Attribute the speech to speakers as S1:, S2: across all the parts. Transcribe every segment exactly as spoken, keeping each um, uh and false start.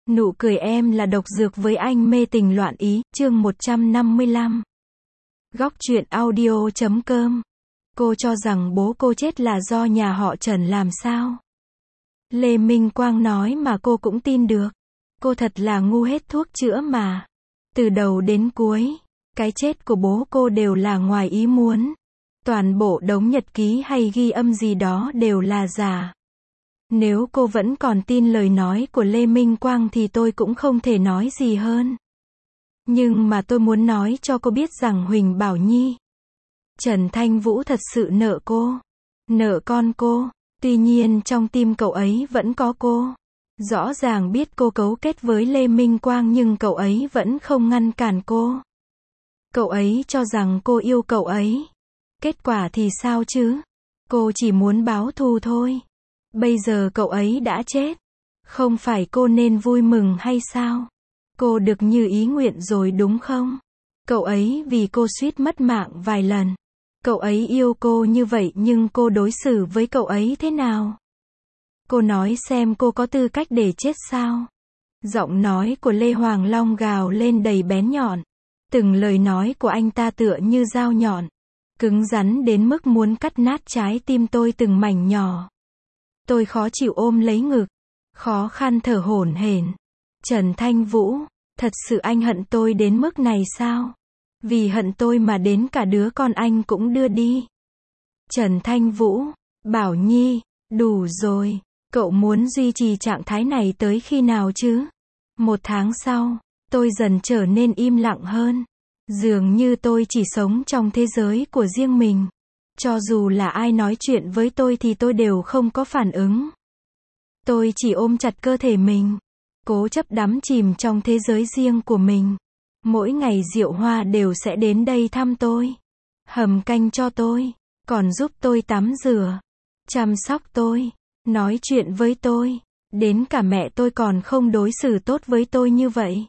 S1: Nụ cười em là độc dược với anh mê tình loạn ý, chương một trăm năm mươi lăm. Góc truyện audio chấm com. Cô cho rằng bố cô chết là do nhà họ Trần làm sao? Lê Minh Quang nói mà cô cũng tin được. Cô thật là ngu hết thuốc chữa mà. Từ đầu đến cuối, cái chết của bố cô đều là ngoài ý muốn. Toàn bộ đống nhật ký hay ghi âm gì đó đều là giả. Nếu cô vẫn còn tin lời nói của Lê Minh Quang thì tôi cũng không thể nói gì hơn. Nhưng mà tôi muốn nói cho cô biết rằng Huỳnh Bảo Nhi, Trần Thanh Vũ thật sự nợ cô. Nợ con cô. Tuy nhiên trong tim cậu ấy vẫn có cô. Rõ ràng biết cô cấu kết với Lê Minh Quang nhưng cậu ấy vẫn không ngăn cản cô. Cậu ấy cho rằng cô yêu cậu ấy. Kết quả thì sao chứ? Cô chỉ muốn báo thù thôi. Bây giờ cậu ấy đã chết. Không phải cô nên vui mừng hay sao? Cô được như ý nguyện rồi đúng không? Cậu ấy vì cô suýt mất mạng vài lần. Cậu ấy yêu cô như vậy nhưng cô đối xử với cậu ấy thế nào? Cô nói xem cô có tư cách để chết sao? Giọng nói của Lê Hoàng Long gào lên đầy bén nhọn. Từng lời nói của anh ta tựa như dao nhọn. Cứng rắn đến mức muốn cắt nát trái tim tôi từng mảnh nhỏ. Tôi khó chịu ôm lấy ngực. Khó khăn thở hổn hển. Trần Thanh Vũ, thật sự anh hận tôi đến mức này sao? Vì hận tôi mà đến cả đứa con anh cũng đưa đi. Trần Thanh Vũ, Bảo Nhi, đủ rồi. Cậu muốn duy trì trạng thái này tới khi nào chứ? Một tháng sau, tôi dần trở nên im lặng hơn. Dường như tôi chỉ sống trong thế giới của riêng mình. Cho dù là ai nói chuyện với tôi thì tôi đều không có phản ứng. Tôi chỉ ôm chặt cơ thể mình. Cố chấp đắm chìm trong thế giới riêng của mình. Mỗi ngày Diệu Hoa đều sẽ đến đây thăm tôi. Hầm canh cho tôi. Còn giúp tôi tắm rửa. Chăm sóc tôi. Nói chuyện với tôi. Đến cả mẹ tôi còn không đối xử tốt với tôi như vậy.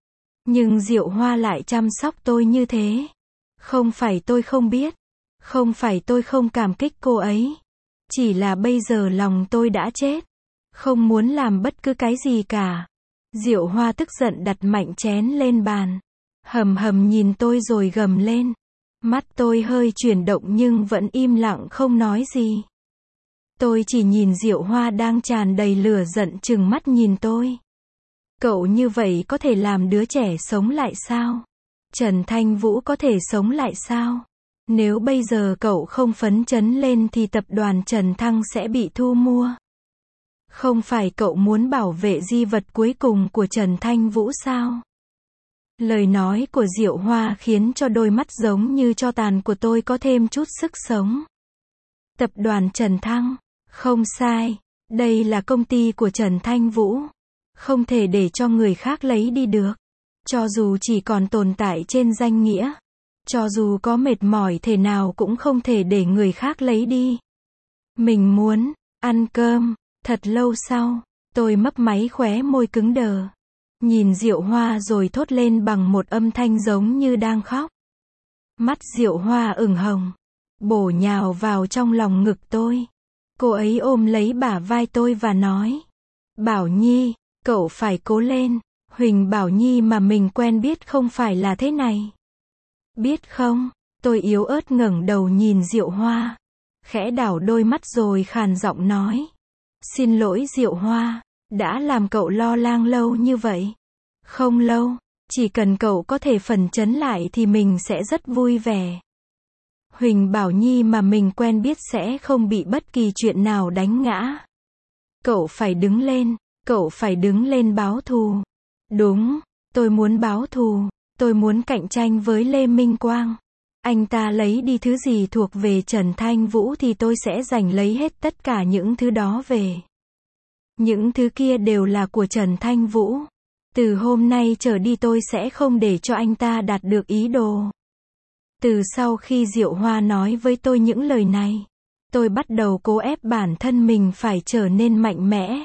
S1: Nhưng Diệu Hoa lại chăm sóc tôi như thế. Không phải tôi không biết. Không phải tôi không cảm kích cô ấy. Chỉ là bây giờ lòng tôi đã chết. Không muốn làm bất cứ cái gì cả. Diệu Hoa tức giận đặt mạnh chén lên bàn. Hầm hầm nhìn tôi rồi gầm lên. Mắt tôi hơi chuyển động nhưng vẫn im lặng không nói gì. Tôi chỉ nhìn Diệu Hoa đang tràn đầy lửa giận trừng mắt nhìn tôi. Cậu như vậy có thể làm đứa trẻ sống lại sao? Trần Thanh Vũ có thể sống lại sao? Nếu bây giờ cậu không phấn chấn lên thì tập đoàn Trần Thăng sẽ bị thu mua. Không phải cậu muốn bảo vệ di vật cuối cùng của Trần Thanh Vũ sao? Lời nói của Diệu Hoa khiến cho đôi mắt giống như tro tàn của tôi có thêm chút sức sống. Tập đoàn Trần Thăng, không sai, đây là công ty của Trần Thanh Vũ. Không thể để cho người khác lấy đi được. Cho dù chỉ còn tồn tại trên danh nghĩa. Cho dù có mệt mỏi thế nào cũng không thể để người khác lấy đi. Mình muốn ăn cơm. Thật lâu sau, tôi mấp máy khóe môi cứng đờ. Nhìn Diệu Hoa rồi thốt lên bằng một âm thanh giống như đang khóc. Mắt Diệu Hoa ửng hồng. Bổ nhào vào trong lòng ngực tôi. Cô ấy ôm lấy bả vai tôi và nói. Bảo Nhi, cậu phải cố lên. Huỳnh Bảo Nhi mà mình quen biết không phải là thế này. Biết không? Tôi yếu ớt ngẩng đầu nhìn Diệu Hoa. Khẽ đảo đôi mắt rồi khàn giọng nói. Xin lỗi Diệu Hoa, đã làm cậu lo lắng lâu như vậy. Không lâu, chỉ cần cậu có thể phấn chấn lại thì mình sẽ rất vui vẻ. Huỳnh Bảo Nhi mà mình quen biết sẽ không bị bất kỳ chuyện nào đánh ngã. Cậu phải đứng lên, cậu phải đứng lên báo thù. Đúng, tôi muốn báo thù, tôi muốn cạnh tranh với Lê Minh Quang. Anh ta lấy đi thứ gì thuộc về Trần Thanh Vũ thì tôi sẽ giành lấy hết tất cả những thứ đó về. Những thứ kia đều là của Trần Thanh Vũ. Từ hôm nay trở đi tôi sẽ không để cho anh ta đạt được ý đồ. Từ sau khi Diệu Hoa nói với tôi những lời này, tôi bắt đầu cố ép bản thân mình phải trở nên mạnh mẽ.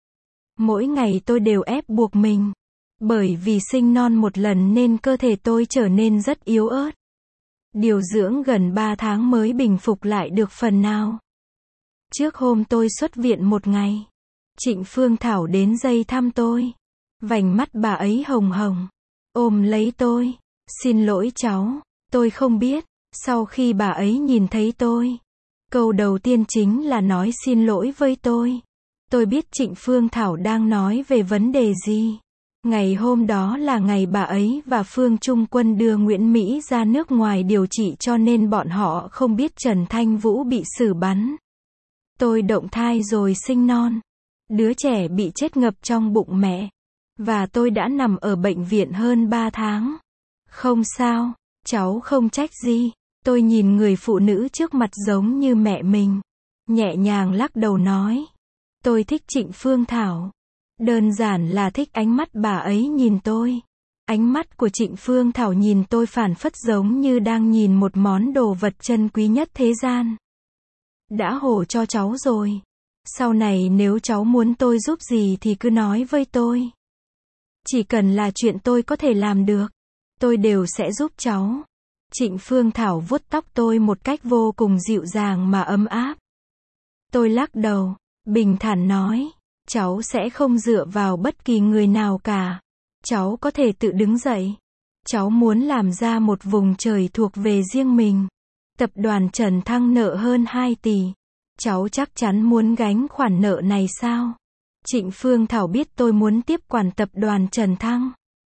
S1: Mỗi ngày tôi đều ép buộc mình. Bởi vì sinh non một lần nên cơ thể tôi trở nên rất yếu ớt. Điều dưỡng gần ba tháng mới bình phục lại được phần nào. Trước hôm tôi xuất viện một ngày, Trịnh Phương Thảo đến dây thăm tôi. Vành mắt bà ấy hồng hồng, ôm lấy tôi. Xin lỗi cháu, tôi không biết. Sau khi bà ấy nhìn thấy tôi, câu đầu tiên chính là nói xin lỗi với tôi. Tôi biết Trịnh Phương Thảo đang nói về vấn đề gì. Ngày hôm đó là ngày bà ấy và Phương Trung Quân đưa Nguyễn Mỹ ra nước ngoài điều trị cho nên bọn họ không biết Trần Thanh Vũ bị xử bắn. Tôi động thai rồi sinh non. Đứa trẻ bị chết ngập trong bụng mẹ. Và tôi đã nằm ở bệnh viện hơn ba tháng. Không sao, cháu không trách gì. Tôi nhìn người phụ nữ trước mặt giống như mẹ mình. Nhẹ nhàng lắc đầu nói. Tôi thích Trịnh Phương Thảo. Đơn giản là thích ánh mắt bà ấy nhìn tôi. Ánh mắt của Trịnh Phương Thảo nhìn tôi phảng phất giống như đang nhìn một món đồ vật chân quý nhất thế gian. Đã hổ cho cháu rồi. Sau này nếu cháu muốn tôi giúp gì thì cứ nói với tôi. Chỉ cần là chuyện tôi có thể làm được, tôi đều sẽ giúp cháu. Trịnh Phương Thảo vuốt tóc tôi một cách vô cùng dịu dàng mà ấm áp. Tôi lắc đầu, bình thản nói, cháu sẽ không dựa vào bất kỳ người nào cả. Cháu có thể tự đứng dậy. Cháu muốn làm ra một vùng trời thuộc về riêng mình. Tập đoàn Trần Thăng nợ hơn hai tỷ. Cháu chắc chắn muốn gánh khoản nợ này sao? Trịnh Phương Thảo biết tôi muốn tiếp quản tập đoàn Trần Thăng.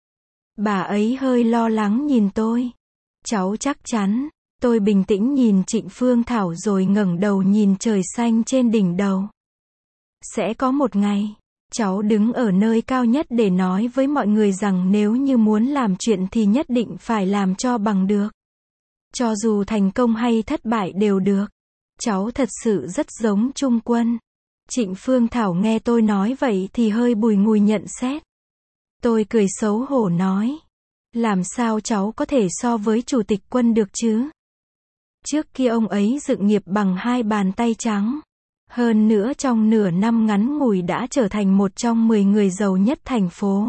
S1: Bà ấy hơi lo lắng nhìn tôi. Cháu chắc chắn. Tôi bình tĩnh nhìn Trịnh Phương Thảo rồi ngẩng đầu nhìn trời xanh trên đỉnh đầu. Sẽ có một ngày, cháu đứng ở nơi cao nhất để nói với mọi người rằng nếu như muốn làm chuyện thì nhất định phải làm cho bằng được. Cho dù thành công hay thất bại đều được. Cháu thật sự rất giống Trung Quân. Trịnh Phương Thảo nghe tôi nói vậy thì hơi bùi ngùi nhận xét. Tôi cười xấu hổ nói. Làm sao cháu có thể so với Chủ tịch Quân được chứ? Trước kia ông ấy dựng nghiệp bằng hai bàn tay trắng. Hơn nữa trong nửa năm ngắn ngủi đã trở thành một trong mười người giàu nhất thành phố.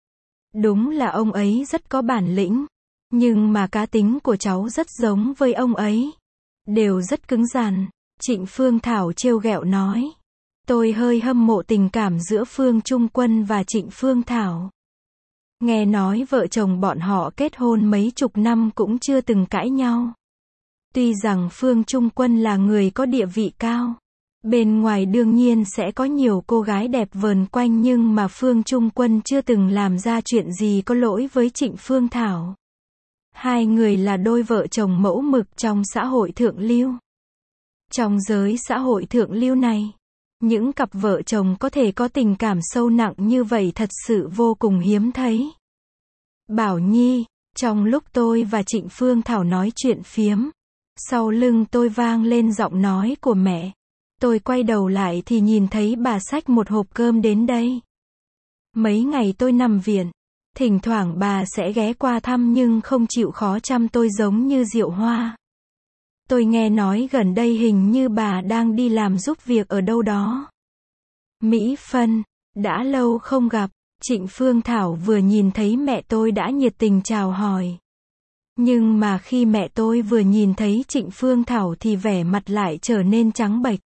S1: Đúng là ông ấy rất có bản lĩnh. Nhưng mà cá tính của cháu rất giống với ông ấy. Đều rất cứng rắn. Trịnh Phương Thảo trêu ghẹo nói. Tôi hơi hâm mộ tình cảm giữa Phương Trung Quân và Trịnh Phương Thảo. Nghe nói vợ chồng bọn họ kết hôn mấy chục năm cũng chưa từng cãi nhau. Tuy rằng Phương Trung Quân là người có địa vị cao. Bên ngoài đương nhiên sẽ có nhiều cô gái đẹp vờn quanh nhưng mà Phương Trung Quân chưa từng làm ra chuyện gì có lỗi với Trịnh Phương Thảo. Hai người là đôi vợ chồng mẫu mực trong xã hội thượng lưu. Trong giới xã hội thượng lưu này, những cặp vợ chồng có thể có tình cảm sâu nặng như vậy thật sự vô cùng hiếm thấy. Bảo Nhi, trong lúc tôi và Trịnh Phương Thảo nói chuyện phiếm, sau lưng tôi vang lên giọng nói của mẹ. Tôi quay đầu lại thì nhìn thấy bà xách một hộp cơm đến đây. Mấy ngày tôi nằm viện, thỉnh thoảng bà sẽ ghé qua thăm nhưng không chịu khó chăm tôi giống như Diệu Hoa. Tôi nghe nói gần đây hình như bà đang đi làm giúp việc ở đâu đó. Mỹ Phân, đã lâu không gặp. Trịnh Phương Thảo vừa nhìn thấy mẹ tôi đã nhiệt tình chào hỏi. Nhưng mà khi mẹ tôi vừa nhìn thấy Trịnh Phương Thảo thì vẻ mặt lại trở nên trắng bệch.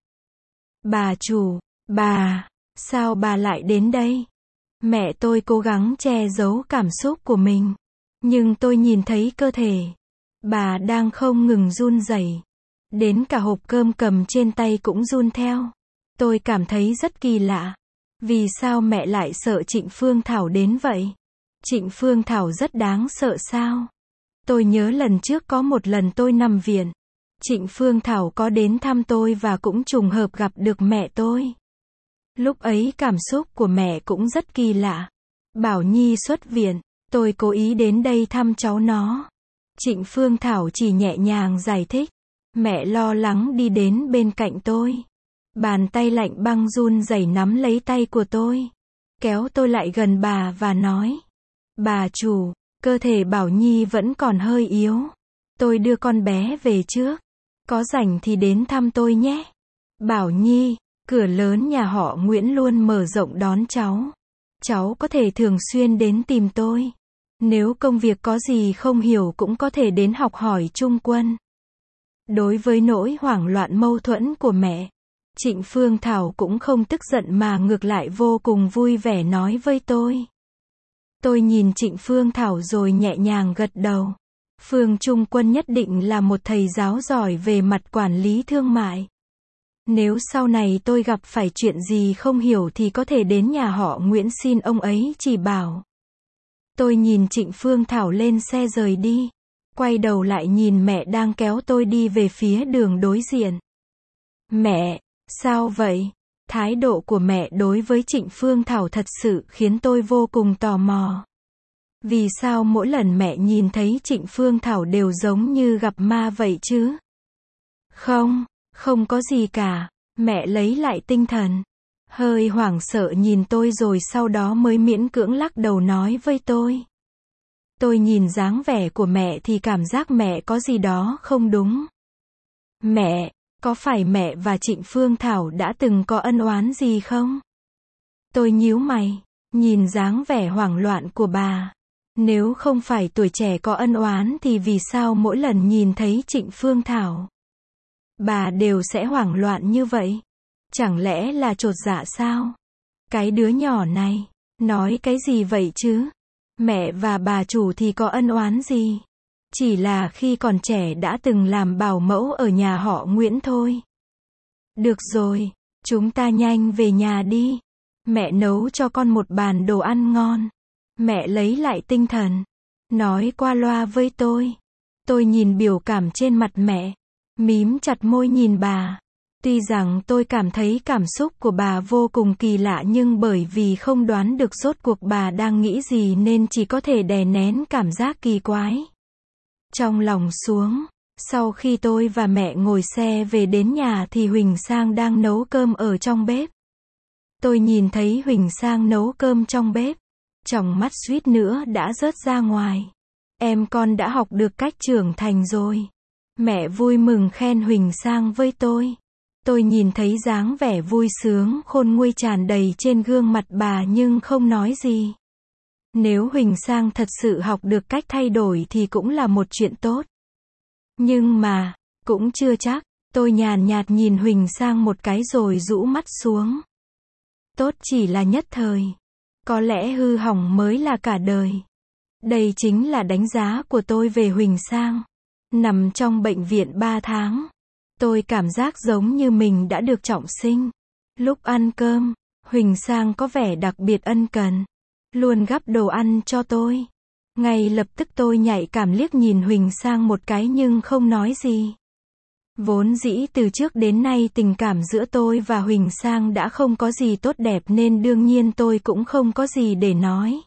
S1: Bà chủ, bà, sao bà lại đến đây? Mẹ tôi cố gắng che giấu cảm xúc của mình. Nhưng tôi nhìn thấy cơ thể bà đang không ngừng run rẩy. Đến cả hộp cơm cầm trên tay cũng run theo. Tôi cảm thấy rất kỳ lạ. Vì sao mẹ lại sợ Trịnh Phương Thảo đến vậy? Trịnh Phương Thảo rất đáng sợ sao? Tôi nhớ lần trước có một lần tôi nằm viện. Trịnh Phương Thảo có đến thăm tôi và cũng trùng hợp gặp được mẹ tôi. Lúc ấy cảm xúc của mẹ cũng rất kỳ lạ. Bảo Nhi xuất viện, tôi cố ý đến đây thăm cháu nó. Trịnh Phương Thảo chỉ nhẹ nhàng giải thích. Mẹ lo lắng đi đến bên cạnh tôi. Bàn tay lạnh băng run rẩy nắm lấy tay của tôi. Kéo tôi lại gần bà và nói. Bà chủ, cơ thể Bảo Nhi vẫn còn hơi yếu. Tôi đưa con bé về trước. Có rảnh thì đến thăm tôi nhé. Bảo Nhi, cửa lớn nhà họ Nguyễn luôn mở rộng đón cháu. Cháu có thể thường xuyên đến tìm tôi. Nếu công việc có gì không hiểu cũng có thể đến học hỏi Trung Quân. Đối với nỗi hoảng loạn mâu thuẫn của mẹ, Trịnh Phương Thảo cũng không tức giận mà ngược lại vô cùng vui vẻ nói với tôi. Tôi nhìn Trịnh Phương Thảo rồi nhẹ nhàng gật đầu. Phương Trung Quân nhất định là một thầy giáo giỏi về mặt quản lý thương mại. Nếu sau này tôi gặp phải chuyện gì không hiểu thì có thể đến nhà họ Nguyễn xin ông ấy chỉ bảo. Tôi nhìn Trịnh Phương Thảo lên xe rời đi. Quay đầu lại nhìn mẹ đang kéo tôi đi về phía đường đối diện. Mẹ, sao vậy? Thái độ của mẹ đối với Trịnh Phương Thảo thật sự khiến tôi vô cùng tò mò. Vì sao mỗi lần mẹ nhìn thấy Trịnh Phương Thảo đều giống như gặp ma vậy chứ? Không, không có gì cả. Mẹ lấy lại tinh thần. Hơi hoảng sợ nhìn tôi rồi sau đó mới miễn cưỡng lắc đầu nói với tôi. Tôi nhìn dáng vẻ của mẹ thì cảm giác mẹ có gì đó không đúng. Mẹ, có phải mẹ và Trịnh Phương Thảo đã từng có ân oán gì không? Tôi nhíu mày, nhìn dáng vẻ hoảng loạn của bà. Nếu không phải tuổi trẻ có ân oán thì vì sao mỗi lần nhìn thấy Trịnh Phương Thảo, bà đều sẽ hoảng loạn như vậy? Chẳng lẽ là chột dạ sao? Cái đứa nhỏ này, nói cái gì vậy chứ? Mẹ và bà chủ thì có ân oán gì? Chỉ là khi còn trẻ đã từng làm bảo mẫu ở nhà họ Nguyễn thôi. Được rồi, chúng ta nhanh về nhà đi. Mẹ nấu cho con một bàn đồ ăn ngon. Mẹ lấy lại tinh thần, nói qua loa với tôi. Tôi nhìn biểu cảm trên mặt mẹ, mím chặt môi nhìn bà. Tuy rằng tôi cảm thấy cảm xúc của bà vô cùng kỳ lạ nhưng bởi vì không đoán được rốt cuộc bà đang nghĩ gì nên chỉ có thể đè nén cảm giác kỳ quái trong lòng xuống. Sau khi tôi và mẹ ngồi xe về đến nhà thì Huỳnh Sang đang nấu cơm ở trong bếp. Tôi nhìn thấy Huỳnh Sang nấu cơm trong bếp, tròng mắt suýt nữa đã rớt ra ngoài. Em con đã học được cách trưởng thành rồi. Mẹ vui mừng khen Huỳnh Sang với tôi. Tôi nhìn thấy dáng vẻ vui sướng khôn nguôi tràn đầy trên gương mặt bà nhưng không nói gì. Nếu Huỳnh Sang thật sự học được cách thay đổi thì cũng là một chuyện tốt. Nhưng mà, cũng chưa chắc. Tôi nhàn nhạt nhìn Huỳnh Sang một cái rồi rũ mắt xuống. Tốt chỉ là nhất thời. Có lẽ hư hỏng mới là cả đời. Đây chính là đánh giá của tôi về Huỳnh Sang. Nằm trong bệnh viện ba tháng. Tôi cảm giác giống như mình đã được trọng sinh. Lúc ăn cơm, Huỳnh Sang có vẻ đặc biệt ân cần. Luôn gắp đồ ăn cho tôi. Ngay lập tức tôi nhạy cảm liếc nhìn Huỳnh Sang một cái nhưng không nói gì. Vốn dĩ từ trước đến nay tình cảm giữa tôi và Huỳnh Sang đã không có gì tốt đẹp nên đương nhiên tôi cũng không có gì để nói.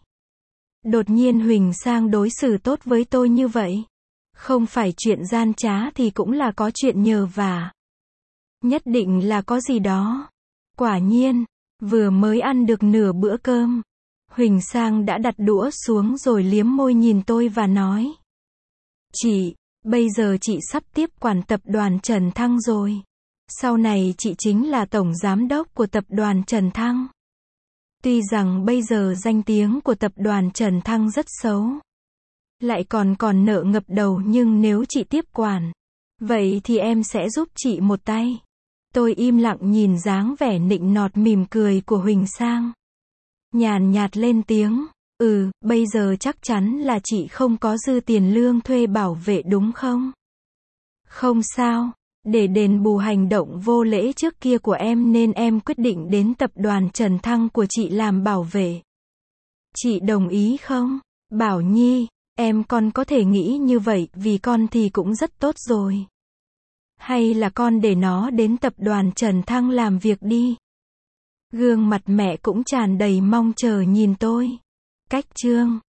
S1: Đột nhiên Huỳnh Sang đối xử tốt với tôi như vậy. Không phải chuyện gian trá thì cũng là có chuyện nhờ vả. Nhất định là có gì đó. Quả nhiên, vừa mới ăn được nửa bữa cơm, Huỳnh Sang đã đặt đũa xuống rồi liếm môi nhìn tôi và nói. Chị, bây giờ chị sắp tiếp quản tập đoàn Trần Thăng rồi. Sau này chị chính là tổng giám đốc của tập đoàn Trần Thăng. Tuy rằng bây giờ danh tiếng của tập đoàn Trần Thăng rất xấu. Lại còn còn nợ ngập đầu nhưng nếu chị tiếp quản, vậy thì em sẽ giúp chị một tay. Tôi im lặng nhìn dáng vẻ nịnh nọt mỉm cười của Huỳnh Sang. Nhàn nhạt lên tiếng, ừ, bây giờ chắc chắn là chị không có dư tiền lương thuê bảo vệ đúng không? Không sao, để đền bù hành động vô lễ trước kia của em nên em quyết định đến tập đoàn Trần Thăng của chị làm bảo vệ. Chị đồng ý không? Bảo Nhi, em con có thể nghĩ như vậy vì con thì cũng rất tốt rồi. Hay là con để nó đến tập đoàn Trần Thăng làm việc đi. Gương mặt mẹ cũng tràn đầy mong chờ nhìn tôi. Cách chương